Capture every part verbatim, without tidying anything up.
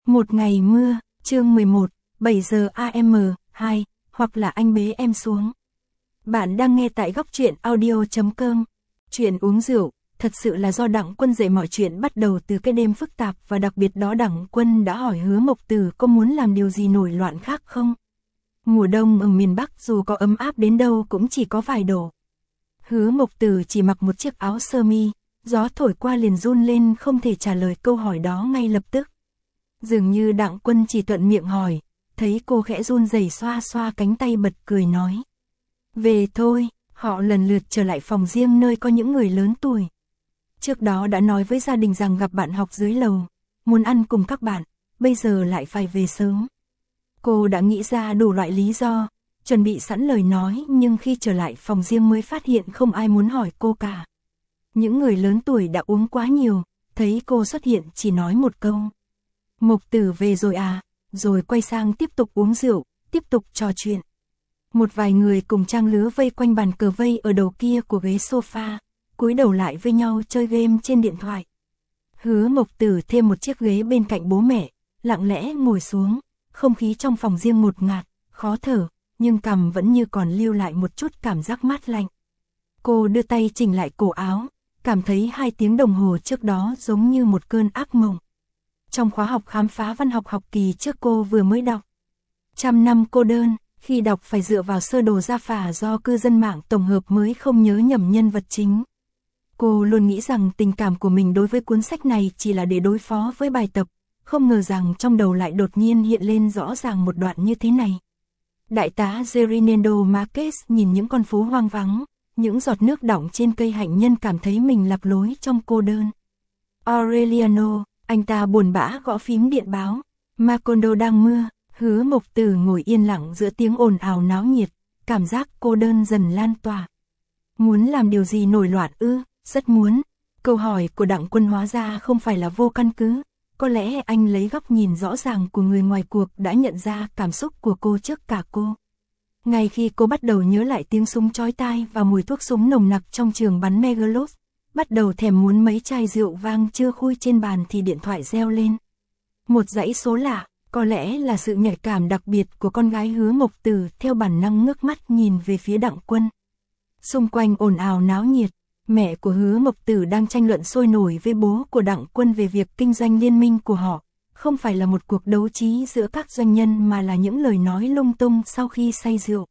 Một ngày mưa, chương mười một, bảy giờ a em hai, hoặc là anh bế em xuống. Bạn đang nghe tại góc truyện audio chấm com. Chuyện uống rượu, thật sự là do Đặng Quân dạy mọi chuyện bắt đầu từ cái đêm phức tạp và đặc biệt đó. Đặng Quân đã hỏi Hứa Mộc Tử có muốn làm điều gì nổi loạn khác không? Mùa đông ở miền Bắc dù có ấm áp đến đâu cũng chỉ có vài độ. Hứa Mộc Tử chỉ mặc một chiếc áo sơ mi, gió thổi qua liền run lên không thể trả lời câu hỏi đó ngay lập tức. Dường như Đặng Quân chỉ thuận miệng hỏi, thấy cô khẽ run rẩy xoa xoa cánh tay bật cười nói. Về thôi, họ lần lượt trở lại phòng riêng nơi có những người lớn tuổi. Trước đó đã nói với gia đình rằng gặp bạn học dưới lầu, muốn ăn cùng các bạn, bây giờ lại phải về sớm. Cô đã nghĩ ra đủ loại lý do, chuẩn bị sẵn lời nói nhưng khi trở lại phòng riêng mới phát hiện không ai muốn hỏi cô cả. Những người lớn tuổi đã uống quá nhiều, thấy cô xuất hiện chỉ nói một câu. Mộc Tử về rồi à, rồi quay sang tiếp tục uống rượu, tiếp tục trò chuyện. Một vài người cùng trang lứa vây quanh bàn cờ vây ở đầu kia của ghế sofa, cúi đầu lại với nhau chơi game trên điện thoại. Hứa Mộc Tử thêm một chiếc ghế bên cạnh bố mẹ, lặng lẽ ngồi xuống, không khí trong phòng riêng ngột ngạt, khó thở, nhưng cằm vẫn như còn lưu lại một chút cảm giác mát lạnh. Cô đưa tay chỉnh lại cổ áo, cảm thấy hai tiếng đồng hồ trước đó giống như một cơn ác mộng. Trong khóa học khám phá văn học học kỳ trước cô vừa mới đọc. Trăm năm cô đơn, khi đọc phải dựa vào sơ đồ gia phả do cư dân mạng tổng hợp mới không nhớ nhầm nhân vật chính. Cô luôn nghĩ rằng tình cảm của mình đối với cuốn sách này chỉ là để đối phó với bài tập, không ngờ rằng trong đầu lại đột nhiên hiện lên rõ ràng một đoạn như thế này. Đại tá Ferdinando Marquez nhìn những con phố hoang vắng, những giọt nước đọng trên cây hạnh nhân cảm thấy mình lạc lối trong cô đơn. Aureliano, anh ta buồn bã gõ phím điện báo, Macondo đang mưa. Hứa Mộc Tử ngồi yên lặng giữa tiếng ồn ào náo nhiệt, cảm giác cô đơn dần lan tỏa. Muốn làm điều gì nổi loạn ư? Rất muốn. Câu hỏi của Đặng Quân hóa ra không phải là vô căn cứ. Có lẽ anh lấy góc nhìn rõ ràng của người ngoài cuộc đã nhận ra cảm xúc của cô trước cả cô. Ngay khi cô bắt đầu nhớ lại tiếng súng chói tai và mùi thuốc súng nồng nặc trong trường bắn Megalos, bắt đầu thèm muốn mấy chai rượu vang chưa khui trên bàn thì điện thoại reo lên. Một dãy số lạ. Có lẽ là sự nhạy cảm đặc biệt của con gái Hứa Mộc Tử theo bản năng ngước mắt nhìn về phía Đặng Quân. Xung quanh ồn ào náo nhiệt, mẹ của Hứa Mộc Tử đang tranh luận sôi nổi với bố của Đặng Quân về việc kinh doanh liên minh của họ. Không phải là một cuộc đấu trí giữa các doanh nhân mà là những lời nói lung tung sau khi say rượu.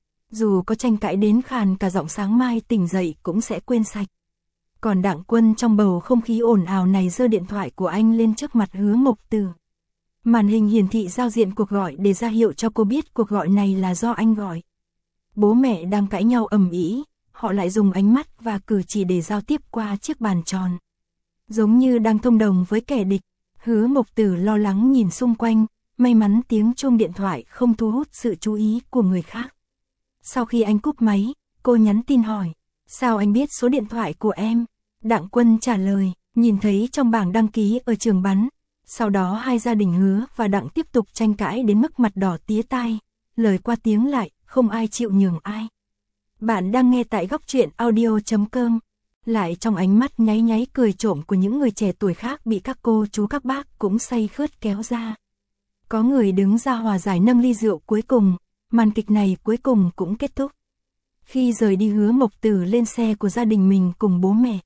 Dù có tranh cãi đến khàn cả giọng sáng mai tỉnh dậy cũng sẽ quên sạch. Còn Đặng Quân trong bầu không khí ồn ào này giơ điện thoại của anh lên trước mặt Hứa Mộc Tử. Màn hình hiển thị giao diện cuộc gọi để ra hiệu cho cô biết cuộc gọi này là do anh gọi. Bố mẹ đang cãi nhau ầm ĩ, họ lại dùng ánh mắt và cử chỉ để giao tiếp qua chiếc bàn tròn. Giống như đang thông đồng với kẻ địch, Hứa Mộc Tử lo lắng nhìn xung quanh, may mắn tiếng chuông điện thoại không thu hút sự chú ý của người khác. Sau khi anh cúp máy, cô nhắn tin hỏi, sao anh biết số điện thoại của em? Đặng Quân trả lời, nhìn thấy trong bảng đăng ký ở trường bắn. Sau đó hai gia đình Hứa và Đặng tiếp tục tranh cãi đến mức mặt đỏ tía tai, lời qua tiếng lại, không ai chịu nhường ai. Bạn đang nghe tại góc truyện audio chấm com. Lại trong ánh mắt nháy nháy cười trộm của những người trẻ tuổi khác bị các cô chú các bác cũng say khướt kéo ra. Có người đứng ra hòa giải nâng ly rượu cuối cùng, màn kịch này cuối cùng cũng kết thúc. Khi rời đi Hứa Mộc Tử lên xe của gia đình mình cùng bố mẹ.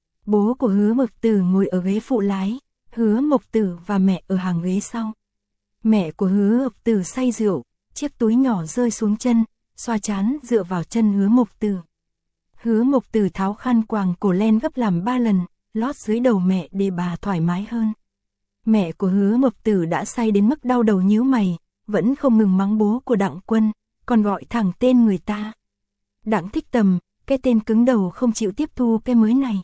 Bố của Hứa Mộc Tử ngồi ở ghế phụ lái. Hứa Mộc Tử và mẹ ở hàng ghế sau. Mẹ của Hứa Mộc Tử say rượu, chiếc túi nhỏ rơi xuống chân, xoa trán dựa vào chân Hứa Mộc Tử. Hứa Mộc Tử tháo khăn quàng cổ len gấp làm ba lần, lót dưới đầu mẹ để bà thoải mái hơn. Mẹ của Hứa Mộc Tử đã say đến mức đau đầu nhíu mày, vẫn không ngừng mắng bố của Đặng Quân, còn gọi thẳng tên người ta. Đặng Thích Tầm, cái tên cứng đầu không chịu tiếp thu cái mới này.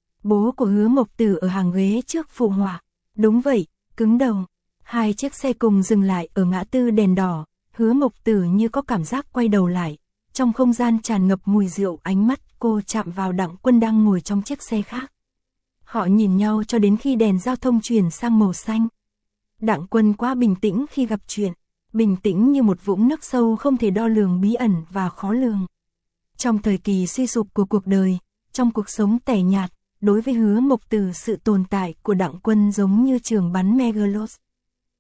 Bố của Hứa Mộc Tử ở hàng ghế trước phụ họa. Đúng vậy, cứng đầu. Hai chiếc xe cùng dừng lại ở ngã tư đèn đỏ. Hứa Mộc Tử như có cảm giác quay đầu lại. Trong không gian tràn ngập mùi rượu, ánh mắt cô chạm vào Đặng Quân đang ngồi trong chiếc xe khác. Họ nhìn nhau cho đến khi đèn giao thông chuyển sang màu xanh. Đặng Quân quá bình tĩnh khi gặp chuyện. Bình tĩnh như một vũng nước sâu không thể đo lường, bí ẩn và khó lường. Trong thời kỳ suy sụp của cuộc đời, trong cuộc sống tẻ nhạt, đối với Hứa Mộc Tử sự tồn tại của Đặng Quân giống như trường bắn Megalos.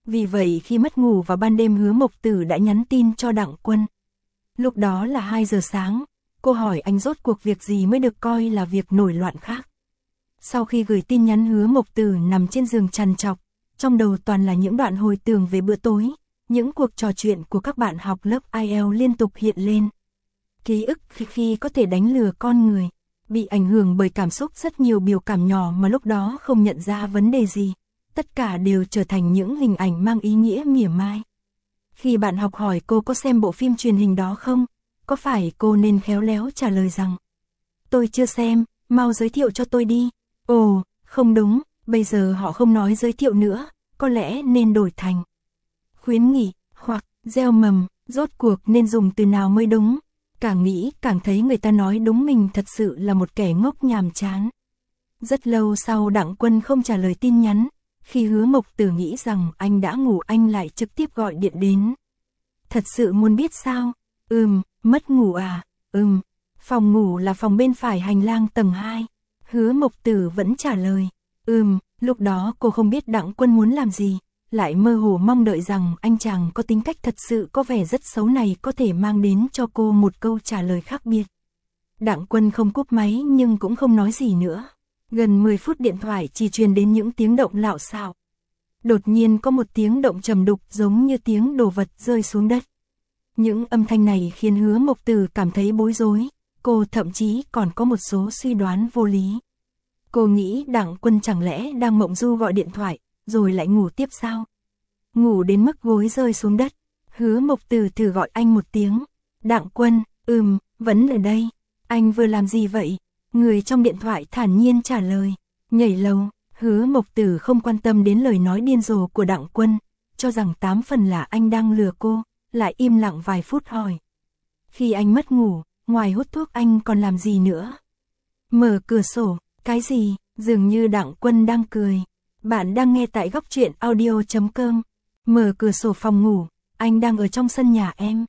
Vì vậy khi mất ngủ vào ban đêm Hứa Mộc Tử đã nhắn tin cho Đặng Quân. Lúc đó là hai giờ sáng, cô hỏi anh rốt cuộc việc gì mới được coi là việc nổi loạn khác. Sau khi gửi tin nhắn Hứa Mộc Tử nằm trên giường trằn trọc, trong đầu toàn là những đoạn hồi tưởng về bữa tối, những cuộc trò chuyện của các bạn học lớp ai eo liên tục hiện lên. Ký ức khi khi có thể đánh lừa con người, bị ảnh hưởng bởi cảm xúc rất nhiều biểu cảm nhỏ mà lúc đó không nhận ra vấn đề gì, tất cả đều trở thành những hình ảnh mang ý nghĩa mỉa mai. Khi bạn học hỏi cô có xem bộ phim truyền hình đó không, có phải cô nên khéo léo trả lời rằng tôi chưa xem, mau giới thiệu cho tôi đi. Ồ, không đúng, bây giờ họ không nói giới thiệu nữa, có lẽ nên đổi thành khuyến nghị, hoặc gieo mầm, rốt cuộc nên dùng từ nào mới đúng. Càng nghĩ càng thấy người ta nói đúng mình thật sự là một kẻ ngốc nhàm chán. Rất lâu sau Đặng Quân không trả lời tin nhắn, khi Hứa Mộc Tử nghĩ rằng anh đã ngủ anh lại trực tiếp gọi điện đến. Thật sự muốn biết sao? Ừm, mất ngủ à? Ừm, phòng ngủ là phòng bên phải hành lang tầng hai. Hứa Mộc Tử vẫn trả lời. Ừm, lúc đó cô không biết Đặng Quân muốn làm gì, lại mơ hồ mong đợi rằng anh chàng có tính cách thật sự có vẻ rất xấu này có thể mang đến cho cô một câu trả lời khác biệt. Đặng Quân không cúp máy nhưng cũng không nói gì nữa. Gần mười phút điện thoại chỉ truyền đến những tiếng động lạo xạo. Đột nhiên có một tiếng động trầm đục giống như tiếng đồ vật rơi xuống đất. Những âm thanh này khiến Hứa Mộc Tử cảm thấy bối rối, cô thậm chí còn có một số suy đoán vô lý. Cô nghĩ Đặng Quân chẳng lẽ đang mộng du gọi điện thoại, rồi lại ngủ tiếp sao? Ngủ đến mức gối rơi xuống đất, Hứa Mộc Tử thử gọi anh một tiếng. Đặng Quân, ừm, vẫn ở đây. Anh vừa làm gì vậy? Người trong điện thoại thản nhiên trả lời. Nhảy lầu. Hứa Mộc Tử không quan tâm đến lời nói điên rồ của Đặng Quân, cho rằng tám phần là anh đang lừa cô, lại im lặng vài phút hỏi. Khi anh mất ngủ, ngoài hút thuốc anh còn làm gì nữa? Mở cửa sổ. Cái gì? Dường như Đặng Quân đang cười. Bạn đang nghe tại góc truyện audio chấm com. Mở cửa sổ phòng ngủ, anh đang ở trong sân nhà em.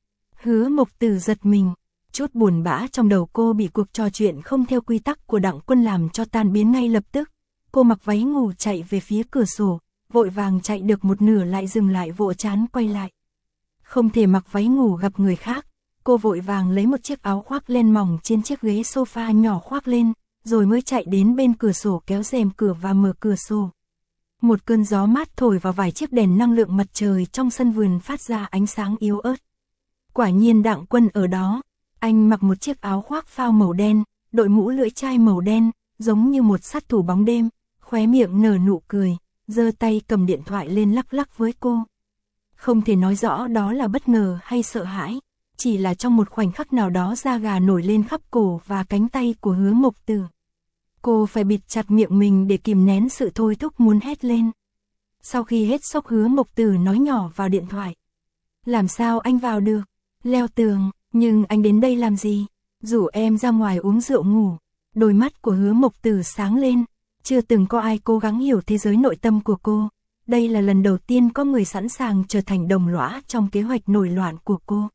Hứa Mộc Tử giật mình, chút buồn bã trong đầu cô bị cuộc trò chuyện không theo quy tắc của Đặng Quân làm cho tan biến ngay lập tức. Cô mặc váy ngủ chạy về phía cửa sổ, vội vàng chạy được một nửa lại dừng lại vỗ chán quay lại. Không thể mặc váy ngủ gặp người khác, cô vội vàng lấy một chiếc áo khoác len mỏng trên chiếc ghế sofa nhỏ khoác lên, rồi mới chạy đến bên cửa sổ kéo rèm cửa và mở cửa sổ. Một cơn gió mát thổi vào vài chiếc đèn năng lượng mặt trời trong sân vườn phát ra ánh sáng yếu ớt. Quả nhiên Đặng Quân ở đó, anh mặc một chiếc áo khoác phao màu đen, đội mũ lưỡi chai màu đen, giống như một sát thủ bóng đêm, khóe miệng nở nụ cười, giơ tay cầm điện thoại lên lắc lắc với cô. Không thể nói rõ đó là bất ngờ hay sợ hãi, chỉ là trong một khoảnh khắc nào đó da gà nổi lên khắp cổ và cánh tay của Hứa Mộc Tử. Cô phải bịt chặt miệng mình để kìm nén sự thôi thúc muốn hét lên. Sau khi hết sốc Hứa Mộc Tử nói nhỏ vào điện thoại. Làm sao anh vào được? Leo tường, nhưng anh đến đây làm gì? Rủ em ra ngoài uống rượu ngủ. Đôi mắt của Hứa Mộc Tử sáng lên. Chưa từng có ai cố gắng hiểu thế giới nội tâm của cô. Đây là lần đầu tiên có người sẵn sàng trở thành đồng lõa trong kế hoạch nổi loạn của cô.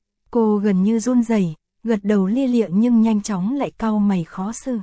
Cô gần như run rẩy, gật đầu lia lịa nhưng nhanh chóng lại cau mày khó xử.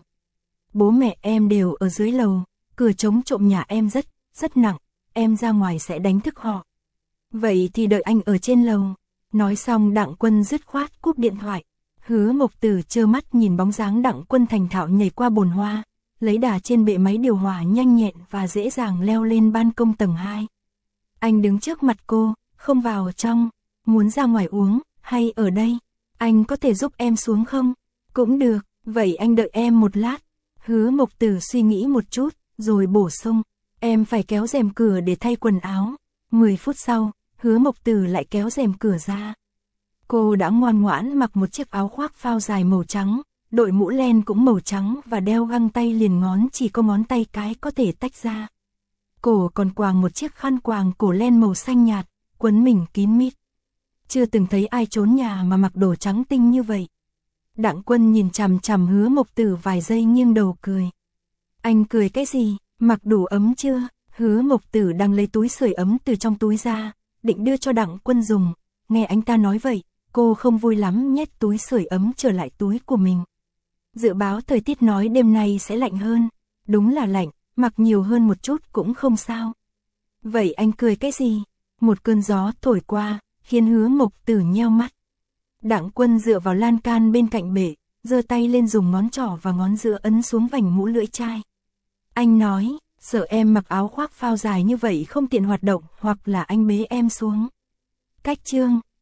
Bố mẹ em đều ở dưới lầu, cửa chống trộm nhà em rất, rất nặng, em ra ngoài sẽ đánh thức họ. Vậy thì đợi anh ở trên lầu. Nói xong Đặng Quân dứt khoát cúp điện thoại. Hứa Mộc Tử trơ mắt nhìn bóng dáng Đặng Quân thành thạo nhảy qua bồn hoa, lấy đà trên bệ máy điều hòa nhanh nhẹn và dễ dàng leo lên ban công tầng hai. Anh đứng trước mặt cô, không vào trong, muốn ra ngoài uống, hay ở đây, anh có thể giúp em xuống không? Cũng được, vậy anh đợi em một lát. Hứa Mộc Tử suy nghĩ một chút, rồi bổ sung, em phải kéo rèm cửa để thay quần áo. mười phút sau, Hứa Mộc Tử lại kéo rèm cửa ra. Cô đã ngoan ngoãn mặc một chiếc áo khoác phao dài màu trắng, đội mũ len cũng màu trắng và đeo găng tay liền ngón chỉ có ngón tay cái có thể tách ra. Cổ còn quàng một chiếc khăn quàng cổ len màu xanh nhạt, quấn mình kín mít. Chưa từng thấy ai trốn nhà mà mặc đồ trắng tinh như vậy. Đặng Quân nhìn chằm chằm Hứa Mộc Tử vài giây nghiêng đầu cười. Anh cười cái gì, mặc đủ ấm chưa? Hứa Mộc Tử đang lấy túi sưởi ấm từ trong túi ra, định đưa cho Đặng Quân dùng. Nghe anh ta nói vậy, cô không vui lắm nhét túi sưởi ấm trở lại túi của mình. Dự báo thời tiết nói đêm nay sẽ lạnh hơn. Đúng là lạnh, mặc nhiều hơn một chút cũng không sao. Vậy anh cười cái gì? Một cơn gió thổi qua, khiến Hứa Mộc Tử nheo mắt. Đặng Quân dựa vào lan can bên cạnh bể, giơ tay lên dùng ngón trỏ và ngón giữa ấn xuống vành mũ lưỡi chai. Anh nói, sợ em mặc áo khoác phao dài như vậy không tiện hoạt động, hoặc là anh bế em xuống. Cách chương